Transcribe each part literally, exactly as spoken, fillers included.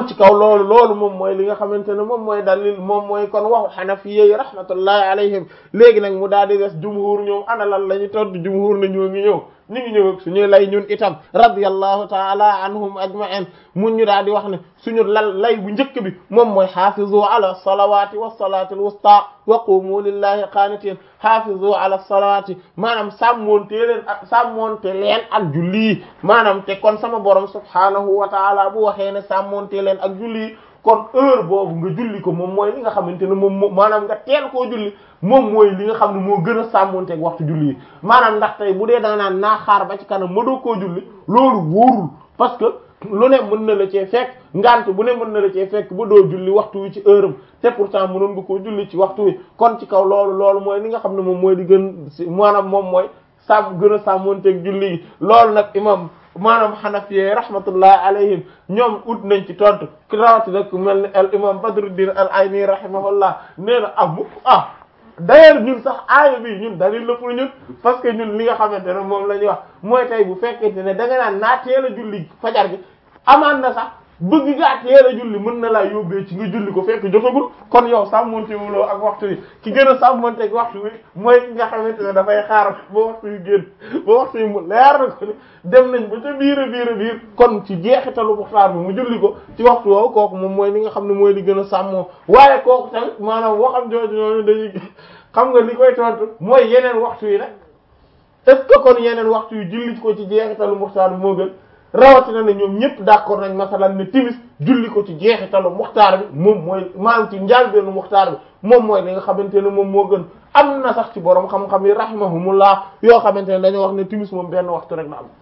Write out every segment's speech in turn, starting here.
kon ci kaw loolu loolu moom mooy li nga xamante ne moom mooy dalil moom mooy kon waxu xanafiye yi rahmatullahi alayhim léegi nag mu daal di des jumhur ñoom ana lan la ñu todd jumhur na ñoo ngi ñëw ñu ngi ñëw ak suñuy lay ñun itam radiyallahu taala anhum ajma'in mun ñu daal di wax ne suñu lal lay bu njëkk bi moom mooy xaafizu ala salawati wa salati al wusta wa qumu lillahi qanitin xaafizu ala salawati maanaam sàmmoonte leen ak sàmmoonte leen ak julli maanaam te kon sama borom subhanahu wa taala bu waxee ne sàmmoonte leen ak julli kon heure boobu nga julli ko moom mooy li nga xamante ne moom moom maanaam nga teel koo julli moom mooy li nga xam ne moo gën a sàmmonteeg waxtu julli yi maanaam ndax tey bu dee da nga naan naa xaar ba ci kanam ma doo koo julli loolu wóorul parce que lu ne mën na la cee fekk ngant bu ne mën na la cee fekk ba doo julli waxtu wi ci heure am te pourtant mënoon nga koo julli ci waxtu wi kon ci kaw loolu loolu mooy li nga xam ne moom mooy di gën si maanaam moom mooy sàmm gën a sàmmonteeg julli yi loolu nag imam maanaam xanafiye rahmatullahi alayhim ñoom ut nañ ci tontu ki rawati nag ku mel ni al imam Badruddin al Ayni rahimahullah nee na ah mukk ah d'ailleurs ñun sax aaya bi ñun dalil la pour ñun parce que ñun li nga xamante ne moom la ñuy wax mooy tey bu fekkente ne da nga naan naa teel a julli fajar gi amaan na sax bëgg ngaa teel a julli mën na laa yóbbee ci nga julli ko fekk jotagul kon yow sàmmontewuloo ak waxtu wi ki gën a sàmmonte ak waxtu wi mooy ki nga xamante ne dafay xaar ba waxtu wi génn ba waxtu wi mu leer na ko ni dem nañ ba ca biir a biir a biir kon ci jeexitalu muxtaar bi mu julli ko ci waxtu woowu kooku moom mooy li nga xam ne mooy li gën a sàmmoo waaye kooku tamit maanaam waxam jooju noonu dañuy xam nga li koy tontu mooy yeneen waxtu yi nag est-ce que kon yeneen waxtu yi julli ko ci jeexitalu muxtaar bi moo gën rawatina ne ñoom ñëpp d'accord nañ masalan ne timis julli ko ci jeexitalu muxtaar bi moom mooy maanaam ci njaalbeenu muxtaar bi moom mooy li nga xamante ne moom moo gën am na sax ci borom xam-xam yi rahimahumullah yoo xamante ne dañoo wax ne timis moom benn waxtu rek la am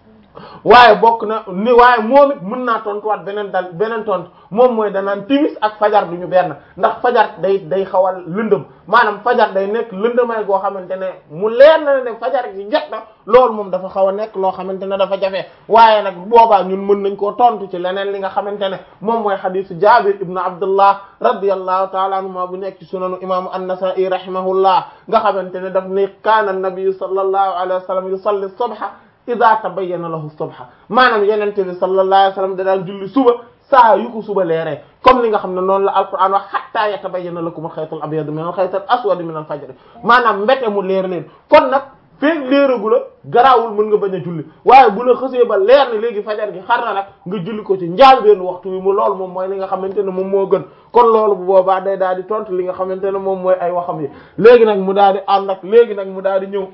waaye bokk na ni waaye moom it mën naa tontuwaat beneen dal beneen tontu moom mooy danaan timis ak fajar du ñu benn ndax fajar day day xawal lëndëm maanaam fajar day nekk lëndëmay goo xamante ne mu leer na ne fajar gi jot na loolu moom dafa xaw a nekk loo xamante ne dafa jafe waaye nag boobaa ñun mën nañ koo tontu ci leneen li nga xamante ne moom mooy xadisu Jaabir ibnu Abdullah radiyallahu taala anhuma bu nekk ci sunanu imaamu an-Nasa'i rahimahullah nga xamante ne daf ne kaana an-nabi sallallahu alayhi wa sallam yusalli subha ida tabayyana lahu subha maanaam yenente bi sallallahu alayhi wa sallam da daan julli suba saa yu ko suba leeree comme li nga xam ne noonu la alquran wax hatta yatabayyana lakum al-khaytul abyadu min al-khaytil aswadi min al-fajr maanaam mbete mu leer leen kon nag feeg leeragu la garaawul mën nga bañ a julli waaye bu la xësee ba leer ne léegi fajar gi xar na nag nga julli ko ci njaal benn waxtu wi mu loolu moom mooy li nga xamante ne moom moo gën kon loolu bu boobaa day daal di tontu li nga xamante ne moom mooy ay waxam yi léegi nag mu daal di ànd ak léegi nag mu daal di ñëw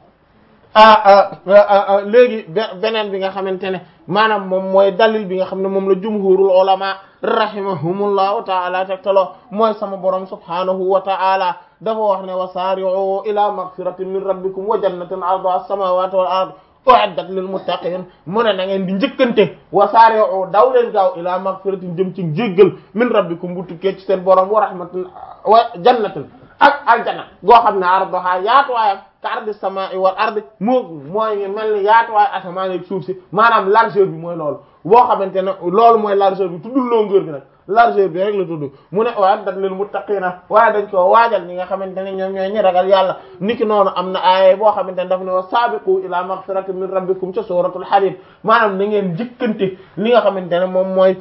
ah ah léegi beneen bi nga xamante ne maanaam moom mooy dalil bi nga xam ne moom la jumhurul ulama rahimahumullahu ta'ala tegtaloo mooy sama borom subhanahu wa ta'ala dafa wax ne wa sari'u ila maghfiratin min rabbikum wa jannatin 'arduha as-samawati wal ardu u'iddat lil muttaqin mu ne na ngeen di njëkkante wa sari'u daw leen gaaw ila maghfiratin jëm ci jéggal min rabbikum bu tukkee ci seen borom wa rahmatin wa jannatin ak aljana goo xam ne arduha yaatuwaayam ka ardi samaa'i wal ardi moo mooy mel ni yaatuwaay asamaan ak suuf si maanaam largeur bi mooy loolu boo xamante ne loolu mooy largeur bi tuddul longueur bi nag largeur bi rek la tudd mu ne u'iddat lil muttaqiina waaye dañ koo waajal ñi nga xamante ne ñoom ñooy ñi ragal yàlla niki noonu am na aaya boo xamante ne daf ne wa saabiqu ila maghfiratin min rabbikum ca suratul hadid maanaam na ngeen njëkkante li nga xamante ne moom mooy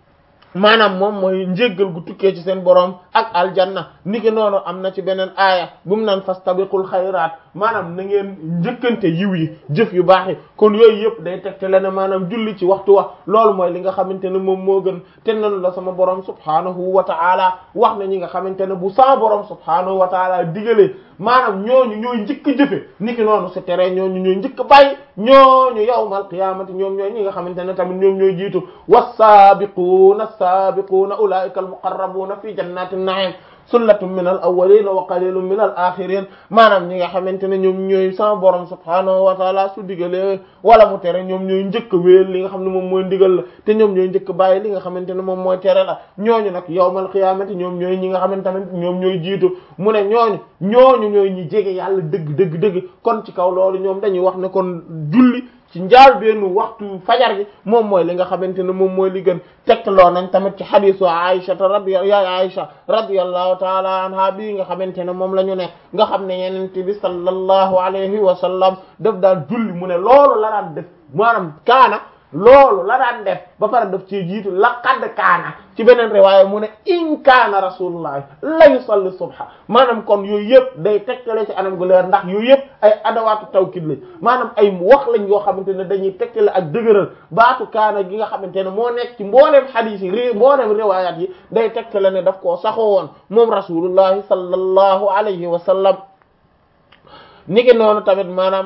maanaam moom mooy njéggal gu tukkee ci seen borom ak aljanna niki noonu am na ci beneen aaya bu mu naan fastabiqul xayraat maanaam na ngeen njëkkante yiw yi jëf yu baax yi kon yooyu yëpp day tegte la ne maanaam julli ci waxtu wa loolu mooy li nga xamante ne moom moo gën te nanu la sama borom subhaanahu wa ta'ala wax na ñi nga xamante ne bu sama borom subhaanahu wa ta'ala digalee maanaam ñooñu ñooy njëkk jëfe niki noonu su tere ñooñu ñooy njëkk bàyyi ñooñu yawmal qiyaamati ñoom ñooy ñi nga xamante ne tamit ñoom ñooy jiitu was-saabiquuna as-saabiquuna ulaa'ika al-muqarrabuuna fi jannaati an-na'iim sullatun min al-awwaliin wa qaliilun min al-aaxiriin maanaam ñi nga xamante ne ñoom ñooy sama borom subhaanahu wa ta'ala su digalee wala mu tere ñoom ñooy njëkk wéel li nga xam ne moom mooy ndigal la te ñoom ñooy njëkk bàyyi li nga xamante ne moom mooy tere la ñooñu nag yawmal qiyaamati ñoom ñooy ñi nga xamante tamit ñoom ñooy jiitu mu ne ñooñu ñooñu ñooy ñi jege yàlla dëgg dëgg dëgg kon ci kaw loolu ñoom dañuy wax ne kon julli ci njaal benn waxtu fajar gi moom mooy li nga xamante ne moom mooy li gën tegtaloo nañ tamit ci hadisu Aisha radi yaay Aisha radiyallahu taala anha bii nga xamante ne moom la ñu ne nga xam ne yenente bi sallallahu alayhi wa sallam daf daan julli mu ne loolu la daan def maanaam kaana loolu la daan def ba pare daf ci jiitu laqad kaana ci beneen riwaaya mu ne in kaana rasulullah la yusalli subha maanaam kon yooyu yëpp day tegtale ci anam gu leer ndax yooyu yëpp ay adawaatu tawkid lañ maanaam ay wax lañ yoo xamante ne dañuy tegtale ak dëgëral baatu kaana gi nga xamante ne moo nekk ci mbooleem xadiis yi mbooleem riwaayaat yi day tegtale ne daf koo saxoo woon moom rasulullahi sallallahu alayhi wa sallam niki noonu tamit maanaam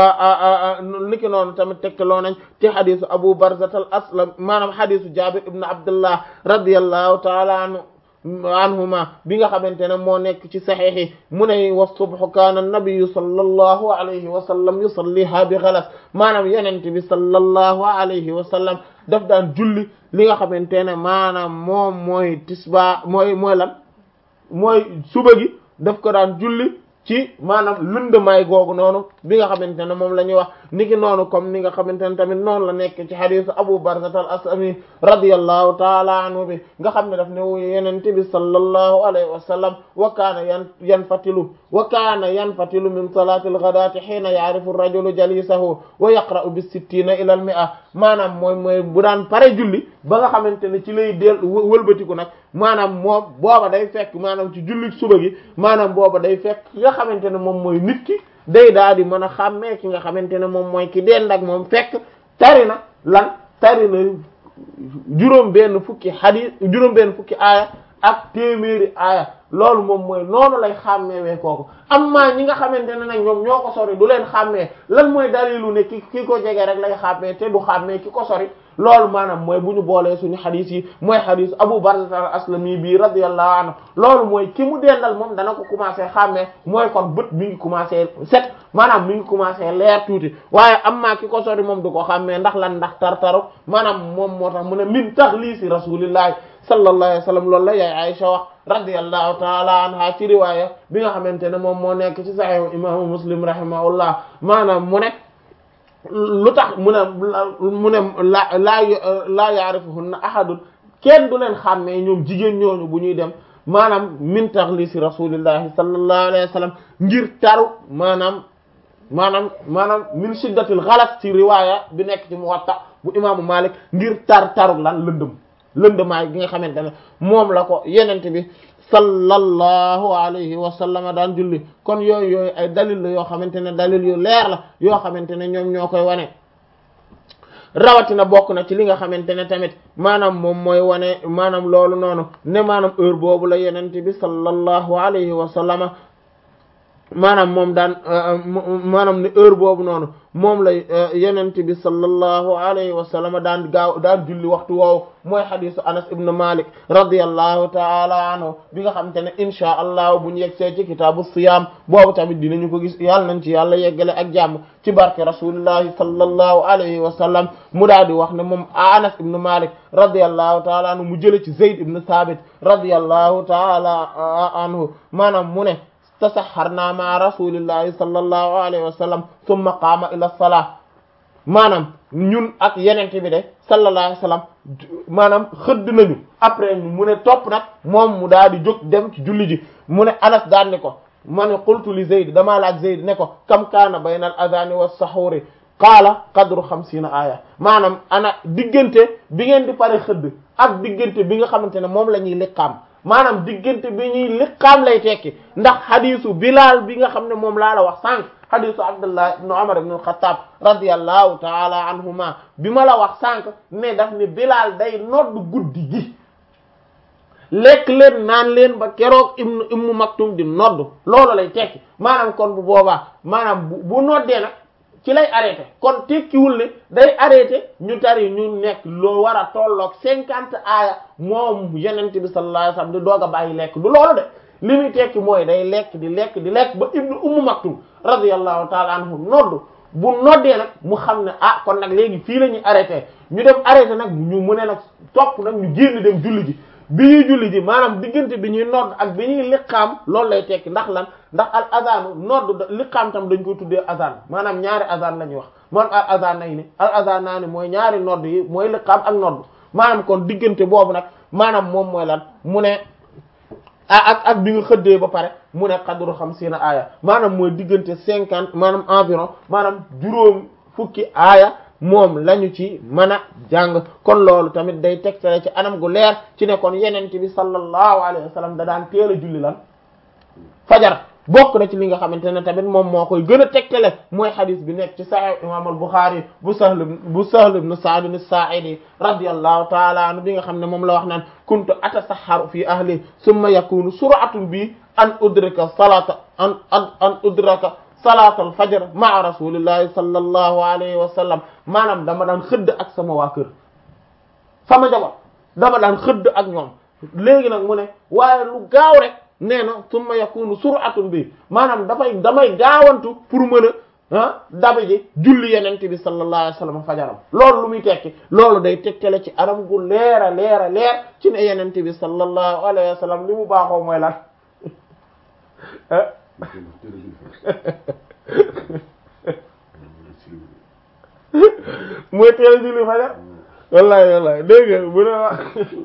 niki noonu tamit tegtaloo nañ ci xadisu Abu Barzat al Aslam maanaam xadisu Jabir ibn Abdullah radiyallahu taala anhu anhuma bi nga xamante ne moo nekk ci saxiix yi mu ne wa subhu kaana nabiyu sallallahu alayhi wa sallam yusalliha bi xalas maanaam yonent bi sallallahu alayhi wa sallam daf daan julli li nga xamante ne maanaam moom mooy tisba mooy mooy lan mooy suba gi daf ko daan julli ci maanaam lëndamaay googu noonu bi nga xamante ne moom la ñuy wax niki noonu comme ni nga xamante ne tamit noonu la nekk ci xadiisu Abu Barzat al Aslami radiyallahu taala anhu bi nga xam ne daf ne yonent bi sallallahu alayhi wa sallam wa kaana yan yanfatilu wa kaana yanfatilu min salati al-ghadati hiina ya'rifu ar-rajulu jalisahu wa yaqra'u bis sittina ila al mi'a maanaam mooy mooy bu daan pare julli ba nga xamante ne ci lay del wëlbatiku nag maanaam moom booba day fekk maanaam ci julli suba gi maanaam booba day fekk nga xamante ne moom mooy nit ki day daal di mën a xàmmee ki nga xamante ne moom mooy ki dend ak moom fekk tari na lan tari na juróom benn fukki hadith juróom benn fukki aaya ak téeméeri aaya loolu moom mooy noonu lay xàmmeewee kooku amma ñi nga xamante ne nag ñoom ñoo ko sori du leen xàmmee lan mooy dalilu ne ki ki ko jege rek lay xàmmee te du xàmmee ki ko sori loolu maanaam mooy bu ñu boolee suñu xadis yi mooy xadis Abu Barzat al-Aslami bi radiyallahu anhu loolu mooy ki mu dendal moom dana ko commencé xàmmee mooy kon bët mi ngi commencé set maanaam mi ngi commencé leer tuuti waaye amma ki ko sori moom du ko xàmmee ndax lan ndax tartaru maanaam moom moo tax mu ne min taxliisi rasulillahi sallallahu alayhi wa sallam loolu la yaay Aisha wax radiyallahu taala anha ci riwaaya bi nga xamante ne moom moo nekk ci sahih imaamu Muslim rahimahullah maanaam mu ne lu tax mu ne mu ne la laa laa yaarifuhunna ahadun kenn du leen xàmmee ñoom jigéen ñooñu bu ñuy dem maanaam min taxliisi rasulillahi sallallahu alayhi wa sallam ngir taru maanaam maanaam maanaam min shiddatil ghalas ci riwaaya bi nekk ci Muwatta bu imaamu Malik ngir tar taru lan lëndëm lëndëmaay gi nga xamante ne moom la ko yenente bi sallallahu alayhi wa sallam daan julli kon yooyu yooyu ay dalil la yoo xamante ne dalil yu leer la yoo xamante ne ñoom ñoo koy wane rawatina bokk na ci li nga xamante ne tamit maanaam moom mooy wane maanaam loolu noonu ne maanaam heure boobu la yenente bi sallallahu alayhi wa sallam maanaam moom daan maanaam ne heure boobu noonu moom la yenente bi sallallahu alayhi wa sallam daan gaaw daan julli waxtu woowu mooy xadisu Anas ibn Malik radiyallahu ta'ala anhu bi nga xamante ne insha allah bu ñu yegsee ci kitaabu siyaam boobu tamit dinañu ko gis yàlla nañ ci yàlla yeggale ak jàmm ci barke rasulillahi sallallahu alayhi wa sallam mu daal di wax ne moom Anas ibn Malik radiyallahu ta'ala anhu mu jële ci Zayd ibn Thabit radiyallahu ta'ala anhu maanaam mu ne tasaxarna ma rasulillahi sallallahu alayhi wa sallam thumma qaama ila salaa maanaam ñun ak yenente bi de sallallahu alayhi wa sallam maanaam xëdd nañu après mu ne topp nag moom mu daal di jóg dem ci julli ji mu ne Anas daan ne ko ma ne qultu li Zayd damaa laaj Zayd ne ko kam kaana bayna al adhaani wa sahuuri qaala qadru xamsiina aaya maanaam ana diggante bi ngeen di pare xëdd ak diggante bi nga xamante ne moom la ñuy liqaam maanaam diggante bi ñuy liqaam lay tekki ndax xadisu Bilal bi nga xam ne moom laa la wax sànq xadisu Abdullah ibn Umar ibn al-Khattab radiyallahu ta'ala anhuma bi ma la wax sànq ne daf ne Bilal day nodd guddi gi lekk leen naan leen ba keroog ibnu Ummu Maktum di nodd loolu lay tekki maanaam kon bu boobaa maanaam bu bu noddee nag ci lay arrêté kon tekkiwul ne day arrêté ñu tari ñu nekk loo war a tolloog cinquante aaya moom yenente bi sallallahu alayhi wasallam di doog a bàyyi lekk du loolu de li muy tekki mooy day lekk di lekk di lekk ba ibnu Ummu Maktum radiyallahu ta'ala anhu nodd bu noddee nag mu xam ne ah kon nag léegi fii la ñuy arrêté ñu dem arrêté nag ñu mu ne nag topp nag ñu génn dem julli ji bi ñuy julli ji maanaam diggante bi ñuy nodd ak bi ñuy liqaam loolu lay tekki ndax lan ndax al azanu nodd liqaam tam dañ koy tuddee azan maanaam ñaari azan la ñuy wax moom al azan nay ni al azan naa ni mooy ñaari nodd yi mooy liqaam ak nodd maanaam kon diggante boobu nag maanaam moom mooy lan mu ne ak ak bi nga xëddee ba pare mu ne qadru xamsiina aaya maanaam mooy diggante cinquante maanaam environ maanaam juróom fukki aaya moom lañu ci mën a jàng kon loolu tamit day tegtale ci anam gu leer ci ne kon yenente bi sallallahu alayhi wa sallam da daan teel a julli lan fajar bokk na ci li nga xamante ne tamit moom moo koy gën a tegtale mooy xadis bi nekk ci sahih imam al-Bukhari bu Sahl bu Sahl ibn Sa'd as-Sa'idi radiyallahu ta'ala anhu bi nga xam ne moom la wax naan kuntu atasahharu fi ahli thumma yakunu sur'atun bi an udrika salata an an an udraka salata al-fajr ma'a rasulillahi sallallahu alayhi wa sallam maanaam dama daan xëdd ak sama waa kër sama jabar dama daan xëdd ak ñoom léegi nag mu ne waaye lu gaaw rek nee na summa yakunu sur'atun bi maanaam dafay damay gaawantu pour mën a ah dabe ji julli yenente bi sallallahu alayhi wa sallam fajaram loolu lu muy tekki loolu day tekkale ci anam gu leer a leer a leer ci ne yenente bi sallallahu alayhi wa sallam li mu baaxoo mooy lan mooy teel a julli fajar wallahi wallahi dégg nga bu ne wax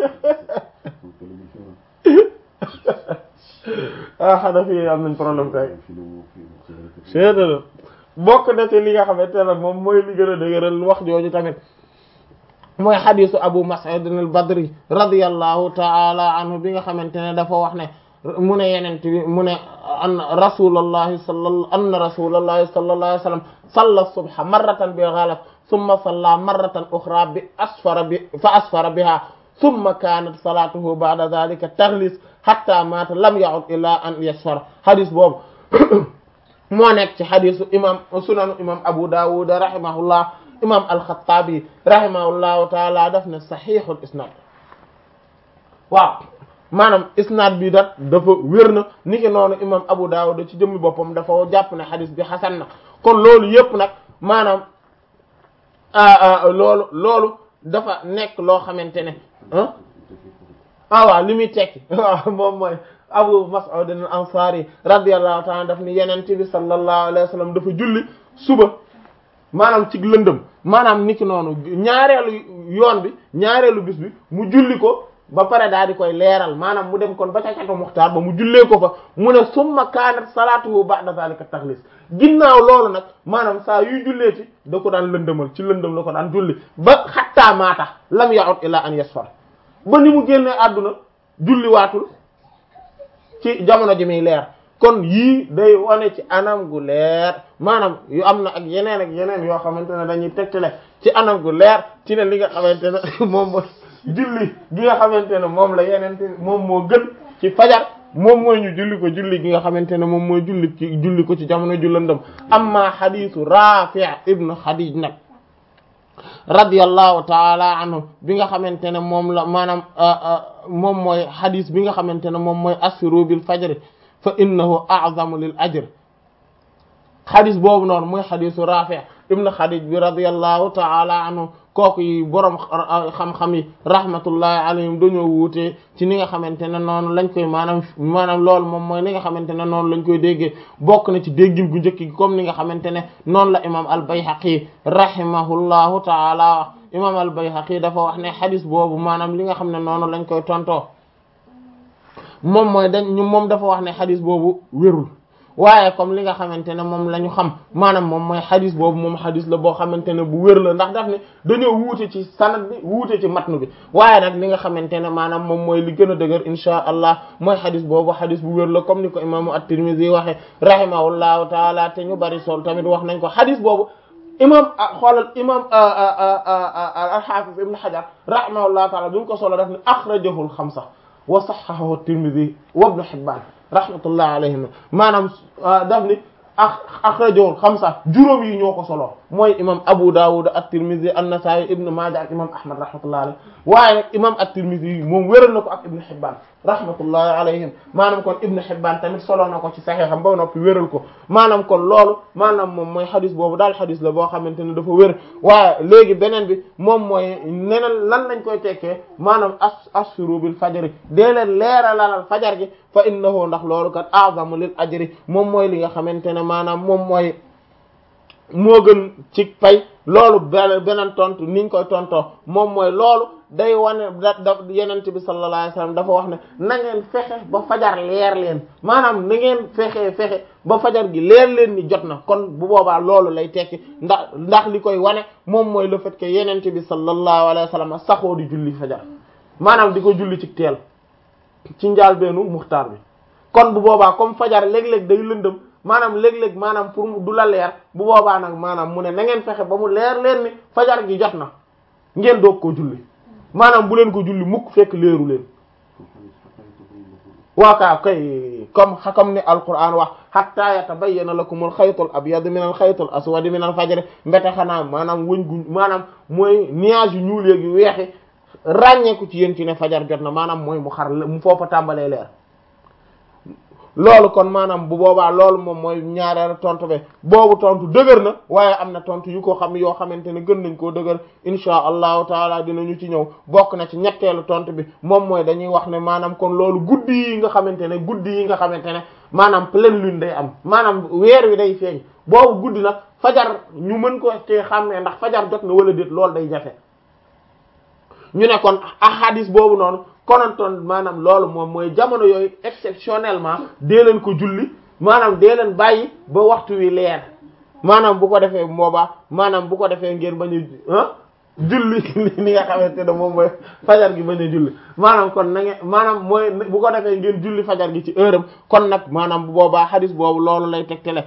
ah xanaa fii am nañ problème tey seedala bokk na ci li nga xamante ne moom mooy li gën a dëgëral wax jooju tamit mooy xadisu Abu Mas'ud al-Badri radiyallahu ta'ala anhu bi nga xamante ne dafa wax ne mu ne yenent bi mu ne an rasulallahi salla anna rasulallahi sallallahu alayhi wa sallam salla subha marratan bi ghalas thumma salla marratan ukhra bi asfara bi fa asfara biha thumma kanat salatuhu ba'da dhalika taghlis hatta mata lam ya'ud illa an yasfara hadis boobu moo nekk ci hadisu imam sunanu imam Abu Dawud rahimahullah imam al-Khattabi rahimahullahu ta'ala daf ne sahihul isnad waaw maanaam isnad bi dat dafa wér na ni ki noonu imam Abu Dawud ci jëmmi boppam dafa jàpp ne hadis bi hasan na kon loolu yépp nag maanaam loolu loolu dafa nekk loo xamante ne ah ah waaw li muy tekki waaw moom mooy Abu Mas'ud al-Ansari radiyallahu ta'ala daf ni yeneen bi sallallahu alayhi wa sallam dafa julli suba maanaam ci lëndëm maanaam niki noonu ñaareelu yoon bi ñaareelu bis bi mu julli ko ba pare daal di koy leeral maanaam mu dem kon ba ca catu muxtaar ba mu jullee ko fa mu ne summa kaanat salaatuhu ba'da zalika taxlis ginnaaw loolu nag maanaam saa yuy jullee ci da ko daan lëndëmal ci lëndëm la ko daan julli ba xattaa maata lam ya'ud ila an yasfar ba ni mu génnee àdduna julli waatul ci jamono ji muy leer kon yii day wane ci anam gu leer maanaam yu am na ak yeneen ak yeneen yoo xamante ne dañuy tegtale ci anam gu leer ci ne li nga xamante ne moom mooy julli gi nga xamante ne moom la yeneen moom moo gën ci fajar moom mooy ñu julli ko julli gi nga xamante ne moom mooy julli ci julli ko ci jamono ju lëndëm amma xadiisu Rafi' ibn Khadij nag radiyallahu taala anhu bi nga xamante ne moom la maanaam moom mooy xadis bi nga xamante ne moom mooy asfiru bil fajri fa innahu a'zamu lil ajr xadis boobu noonu mooy xadisu Rafi' ibn Khadij bi radiyallahu taala anhu kooku yi boroom xam-xam yi rahmatullahi alayhim dañoo wuute ci ni nga xamante ne noonu lañ koy maanaam maanaam loolu moom mooy ni nga xamante ne noonu lañ koy déggee bokk na ci déggin gu njëkk gi comme ni nga xamante ne noonu la imam al-Bayhaqi rahimahullahu taala imam al-Bayhaqi dafa wax ne xadis boobu maanaam li nga xam ne noonu lañ koy tontoo moom mooy dañ ñu moom dafa wax ne xadis boobu wérul waaye comme li nga xamante ne moom la ñu xam maanaam moom mooy xadis boobu moom xadis la boo xamante ne bu wér la ndax daf ne dañoo wuute ci sanad bi wuute ci matnu bi waaye nag li nga xamante ne maanaam moom mooy li gën a dëgër insha allah mooy xadis boobu xadis bu wér la comme ni ko imaamu at-Tirmidhi waxe rahimahullahu taala te ñu bari sol tamit wax nañ ko xadis boobu imam xoolal imam al-Hafiz ibn Hajar rahimahullahu taala bi mu ko solo daf ne akhrajahu al-khamsa wa sahhahahu at-Tirmidhi wa ibn Hibban rahmatullah alayhim maanaam daf ni akhrajahu xamsa juróom yi ñoo ko solo mooy imam Abu Dawud at-Tirmidhi an-Nasa'i ibn Majah ak imam Ahmad rahmatullah alayhi waaye nag imam at-Tirmidhi moom wéral na ko ak ibn Hibban rahmatullahi alayhim maanaam kon ibn Hibban tamit solo na ko ci Sahiham ba noppi wéral ko maanaam kon loolu maanaam moom mooy xadis boobu daal xadis la boo xamante ne dafa wér waaye léegi beneen bi moom mooy neneen lan lañ koy tekkee maanaam as asfiru bil fajri dee leen leeralalal fajar gi fa innahu ndax loolu kat a'zamu lil ajri moom mooy li nga xamante ne maanaam moom mooy moo gën ci pay loolu beneen tontu niñ koy tontoo moom mooy loolu day wane da da yenente bi sallallahu alayhi wasallam dafa wax ne na ngeen fexe ba fajar leer leen maanaam na ngeen fexe fexe ba fajar gi leer leen ni jot na kon bu boobaa loolu lay tekki ndax ndax li koy wane moom mooy le fait que yenente bi sallallahu alayhi wasallam saxoo di julli fajar maanaam di ko julli ci teel ci njaal beenu muxtaar bi kon bu boobaa comme fajar léeg-léeg day lëndëm maanaam léeg-léeg maanaam pour du la leer bu boobaa nag maanaam mu ne na ngeen fexe ba mu leer leen ni fajar gi jot na ngeen doog koo julli maanaam bu leen ko julli mukk fekk leeru leen waakaa kay comme comme ni alquran wax hatta yatabayyana lakumul xaytul abyad minal xaytul aswad minal fajr mbete xanaa maanaam wëñ gu maanaam mooy nuage yu ñuul yeeg yu weexi ràññeeku ci yéen ci ne fajar jot na maanaam mooy mu xar mu foofa tàmbalee leer loolu kon maanaam bu boobaa loolu moom mooy ñaareelu tontu be boobu tontu dëgër na waaye am na tontu yu ko xam yoo xamante ne gën nañ koo dëgër insha allahu taala dinañu ci ñëw bokk na ci ñetteelu tontu bi moom mooy dañuy wax ne maanaam kon loolu guddi yi nga xamante ne guddi yi nga xamante ne maanaam pleine lune day am maanaam weer wi day feeñ boobu guddi nag fajar ñu mën ko te xàmmee ndax fajar jot na wala déet loolu day jafe ñu ne kon ahadis boobu noonu konantoon maanaam loolu moom mooy jamono yooyu exceptionnellement dee leen ko julli maanaam dee leen bàyyi ba waxtu wi leer maanaam bu ko defee boobaa maanaam bu ko defee ngeen bañ a julli li nga xamante ne moom mooy fajar gi bañ a julli maanaam kon na ngeen maanaam mooy bu ko defee ngeen julli fajar gi ci heure am kon nag maanaam bu boobaa hadis boobu loolu lay tegtale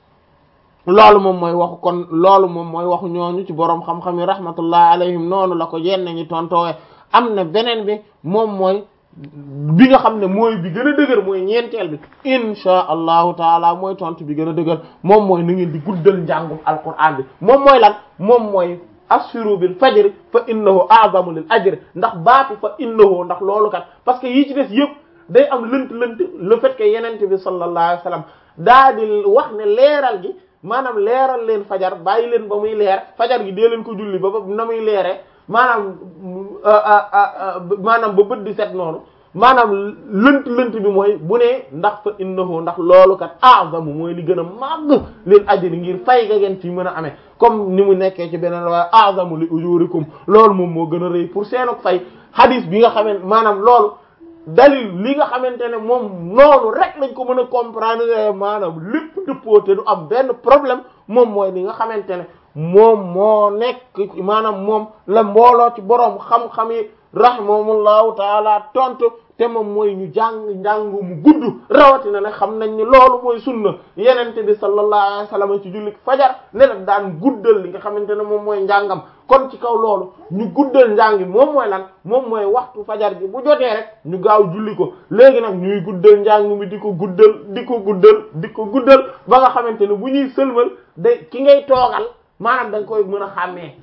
loolu moom mooy waxu kon loolu moom mooy waxu ñooñu ci boroom xam-xam yi rahmatullah alayhim noonu la ko yenn ñi tontoowe am na beneen bi moom mooy bi nga xam ne mooy bi gën a dëgër mooy ñeenteel bi insha allahu taala mooy tontu bi gën a dëgër moom mooy na ngeen di guddal njàngum alquran bi moom mooy lan moom mooy asfiru bil fajr fa innahu a'zamu lil ajr ndax baatu fa innahu ndax loolu kat parce que yii ci des yëpp day am lënt lënt le fait que yenente bi sallallahu alayhi wasallam daa di wax ne leeral gi maanaam leeral leen fajar bàyyi leen ba muy leer fajar gi dee leen ko julli ba ba na muy leere maanaam maanaam ba bët di set noonu maanaam lënt lënt bi mooy bu ne ndax fa innahu ndax loolu kat a'zamu mooy li gën a màgg leen ajri ngir fay ga ngeen ci mën a amee comme ni mu nekkee ci beneen waaye a'zamu li ujurikum loolu moom moo gën a rëy pour seenok fay hadith bi nga xamante maanaam loolu dalil li nga xamante ne moom noonu rek lañ ko mën a comprendre maanaam lépp dëppoo te du am benn problème moom mooy li nga xamante ne moom moo nekk maanaam moom la mbooloo ci boroom xam-xam yi rahimahumullahu taala tontu te moom mooy ñu jàng njàng mu gudd rawatina nag xam nañ ni loolu mooy sunna yenente bi sallallahu alayhi wasallam ci jullit fajar ne la daan guddal li nga xamante ne moom mooy njàngam kon ci kaw loolu ñu guddal njàng moom mooy lan moom mooy waxtu fajar gi bu jotee rek ñu gaaw julli ko léegi nag ñuy guddal njàng mi di ko guddal di ko guddal di ko guddal ba nga xamante ne bu ñuy sëlmal day ki ngay toogal maanaam da nga koy mën a xàmmee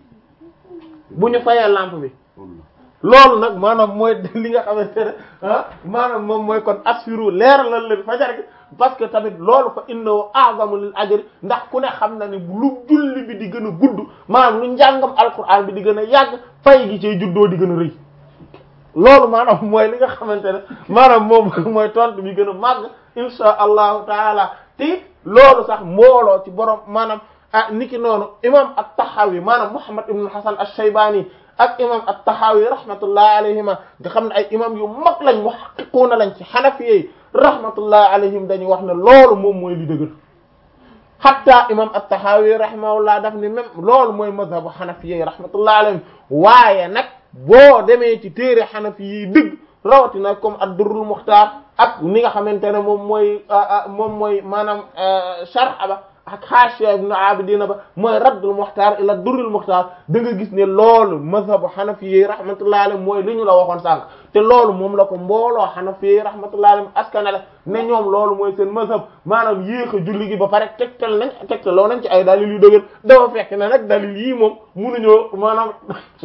bu ñu fayee lampe bi loolu nag maanaam mooy li nga xamante ne ah maanaam moom mooy kon asfiru leeralal leen fajar gi parce que tamit loolu fa innahu a'zamu lil ajr ndax ku ne xam na ne lu julli bi di gën a gudd maanaam lu njàngam alquran bi di gën a yàgg fay gi ci juddoo di gën a rëy loolu maanaam mooy li nga xamante ne maanaam moom mooy tontu bi gën a màgg insha allahu taala te loolu sax mbooloo ci borom maanaam ah niki noonu imam at-Tahawi maanaam Muhammad ibn Hasan ash-Shaybani ak imam at-Tahawi rahmatullahi alayhima nga xam ne ay imam yu mag lañ muhaqqiquna lañ ci Hanafiyyi rahmatullahi alayhim dañuy wax ne loolu moom mooy li dëgër hatta imam at-Tahawi rahimahullah daf ni même loolu mooy mazhabu Hanafiyyi rahmatullahi alayhim waaye nag boo demee ci téere Hanafiyyi dëgg rawatina comme ad-Durrul Mukhtar ak ni nga xamante ne moom mooy moom mooy maanaam sharh ba ak Haashiya ibn Abidin ba mooy Raddul Mukhtar ila Durrul Mukhtar da nga gis ne loolu mazhabu Hanafiyyi rahmatullahi alayhim mooy li ñu la waxoon sànq te loolu moom la ko mbooloo Hanafiyyi rahmatullahi alayhim askanale ne ñoom loolu mooy seen mazhab maanaam yéex a julli gi ba pare tegtal nañ tegtaloo nañ ci ay dalil yu dëgër dafa fekk ne nag dalil yii moom munuñoo maanaam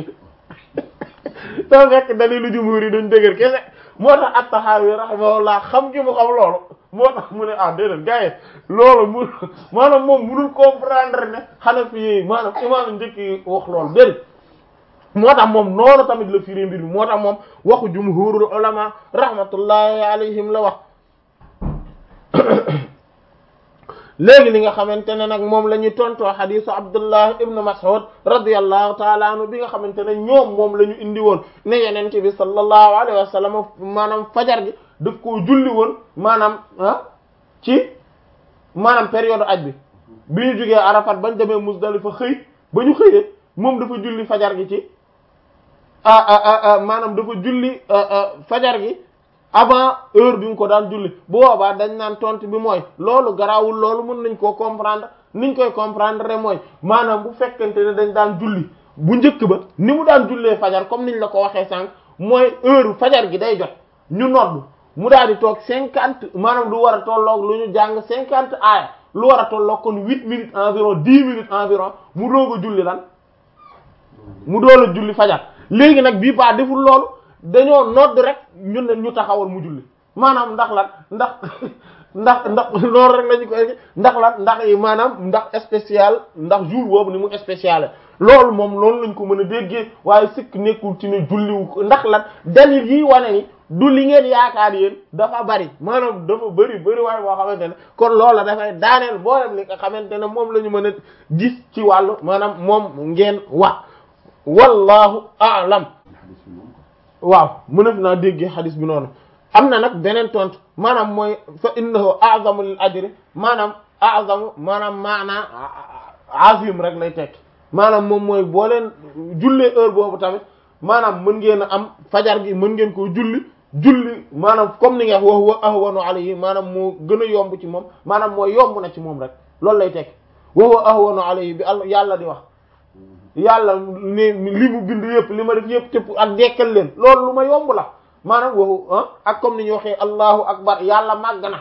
dafa fekk dalilu jumhur yi duñ dëgër kese moo tax at-Tahawi rahimahullah xam gi mu xam loolu moo tax mu ne ah déedéet gars yi loolu mu maanaam moom munul comprendre ne Hanafi yi maanaam imam njëkk yi wax loolu déedéet moo tax moom noonu tamit la firi mbir bi moo tax moom waxu jumhurul ulama rahmatullahi alayhim la wax léegi li nga xamante ne nag moom la ñuy tontoo xadisu Abdullah ibn Mas'ud radiyallahu taala anhu bi nga xamante ne ñoom moom la ñu indi woon ne yeneen bi sallallahu alayhi wa sallam maanaam fajar gi daf koo julli woon maanaam ah ci maanaam période aj bi bi ñu jógee Arafat bañ demee Muzdalifa xëy ba ñu xëyee moom dafa julli fajar gi ci ah ah ah maanaam dafa julli fajar gi avant heure bi mu ko daan julli bu boobaa dañ naan tontu bi mooy loolu garaawul loolu mën nañ koo comprendre niñ koy comprendre rek mooy maanaam bu fekkente ne dañ daan julli bu njëkk ba ni mu daan jullee fajar comme niñ la ko waxee sànq mooy heure fajar gi day jot ñu nodd mu daal di toog cinquante maanaam lu war a tolloog lu ñu jàng cinquante aaya lu war a tolloog kon huit minutes environ dix minutes environ mu doog a julli lan mu dool a julli fajar léegi nag bii pas deful loolu dañoo nodd rek ñun ne ñu taxawal mu julli maanaam ndax lan ndax ndax ndax loolu rek lañu koy ndax lan ndax maanaam ndax spécial ndax jour boobu ni mu spécial loolu moom loolu lañ ko mën a déggee waaye sikk nekkul ci ne julliwu ko ndax lan dalil yi wane ni du li ngeen yaakaar yéen dafa bari maanaam dafa bari bari waaye boo xamante ne kon loola dafay daaneel boolem li nga xamante ne moom la ñu mën a gis ci wàllu maanaam moom ngeen wax wallahu a'lam waaw mënaf naa déggee xadis bi noonu am na nag beneen tontu maanaam mooy fa innahu a'zamu lil ajri maanaam a'zamu maanaam maanaa azim rek lay tekki maanaam moom mooy boo leen jullee heure boobu tamit maanaam mën ngeen a am fajar gi mën ngeen koo julli julli maanaam comme ni nga wax wa ahwanu alayhi maanaam moo gën a yomb ci moom maanaam mooy yomb na ci moom rek loolu lay tekki wa huwa ahwanu alayhi bi al yàlla di wax yàlla ne li mu bind yëpp li ma def yëpp tëpp ak dekkal leen loolu lu ma yomb la maanaam waxu ah ak comme ni ñu waxee allahu akbar yàlla màgg na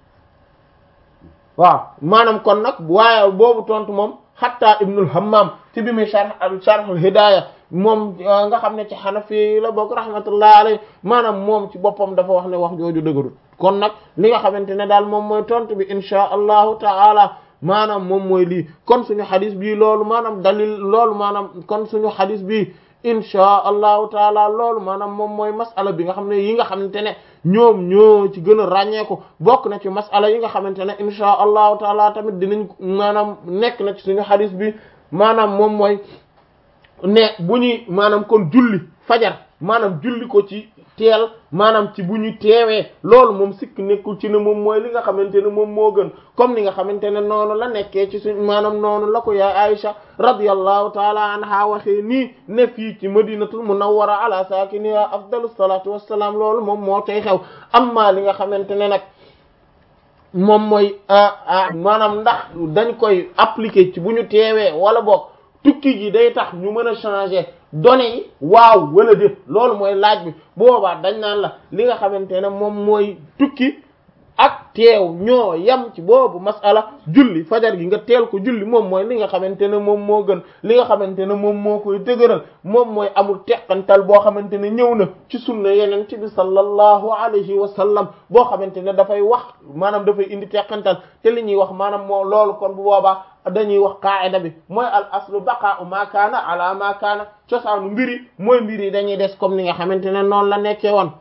waaw maanaam kon nag waaye boobu tontu moom hatta ibnul hammam ci bi muy sharh sharhul hidaya moom nga xam ne ci Hanafi la bokk rahmatullah alayhi maanaam moom ci boppam dafa wax ne wax jooju dëgërul kon nag li nga xamante ne daal moom mooy tontu bi insha allahu taala maanaam moom mooy lii kon suñu xadis bii loolu maanaam dalil loolu maanaam kon suñu xadis bii insha allahu taala loolu maanaam moom mooy masala bi nga xam ne yi nga xamante ne ñoom ñoo ci gën a ràññeeku bokk na ci masala yi nga xamante ne insha allahu taala tamit dinañ maanaam nekk na ci suñu xadis bi maanaam moom mooy ne bu ñuy maanaam kon julli fajar maanaam julli ko ci teel maanaam ci bu ñu teewee loolu moom sikk nekkul ci ne moom mooy li nga xamante ne moom moo gën comme ni nga xamante ne noonu la nekkee ci suñ maanaam noonu la ko yaay Aisha radiyallahu taala anha waxee nii ne fii ci madinatul munawwara ala sakiniha afdalu salatu wassalam loolu moom moo tey xew amma li nga xamante ne nag moom mooy maanaam ndax dañ koy appliquer ci bu ñu teewee wala boog tukki gi day tax ñu mën a changer données yi waaw wala déet loolu mooy laaj bi boobaa dañ naan la li nga xamante ne moom mooy tukki ak teew ñoo yam ci boobu masala julli fajar gi nga teel ko julli moom mooy li nga xamante ne moom moo gën li nga xamante ne moom moo koy dëgëral moom mooy amul teqantal boo xamante ne ñëw na ci sunna yeneen ci bi sallallahu alayhi wa sallam boo xamante ne dafay wax maanaam dafay indi teqantal te li ñuy wax maanaam moo loolu kon bu boobaa dañuy wax qaida bi mooy al aslu baqa'u ma kaana ala ma kaana cosaanu mbiri mooy mbiri dañuy des comme ni nga xamante ne noonu la nekkee woon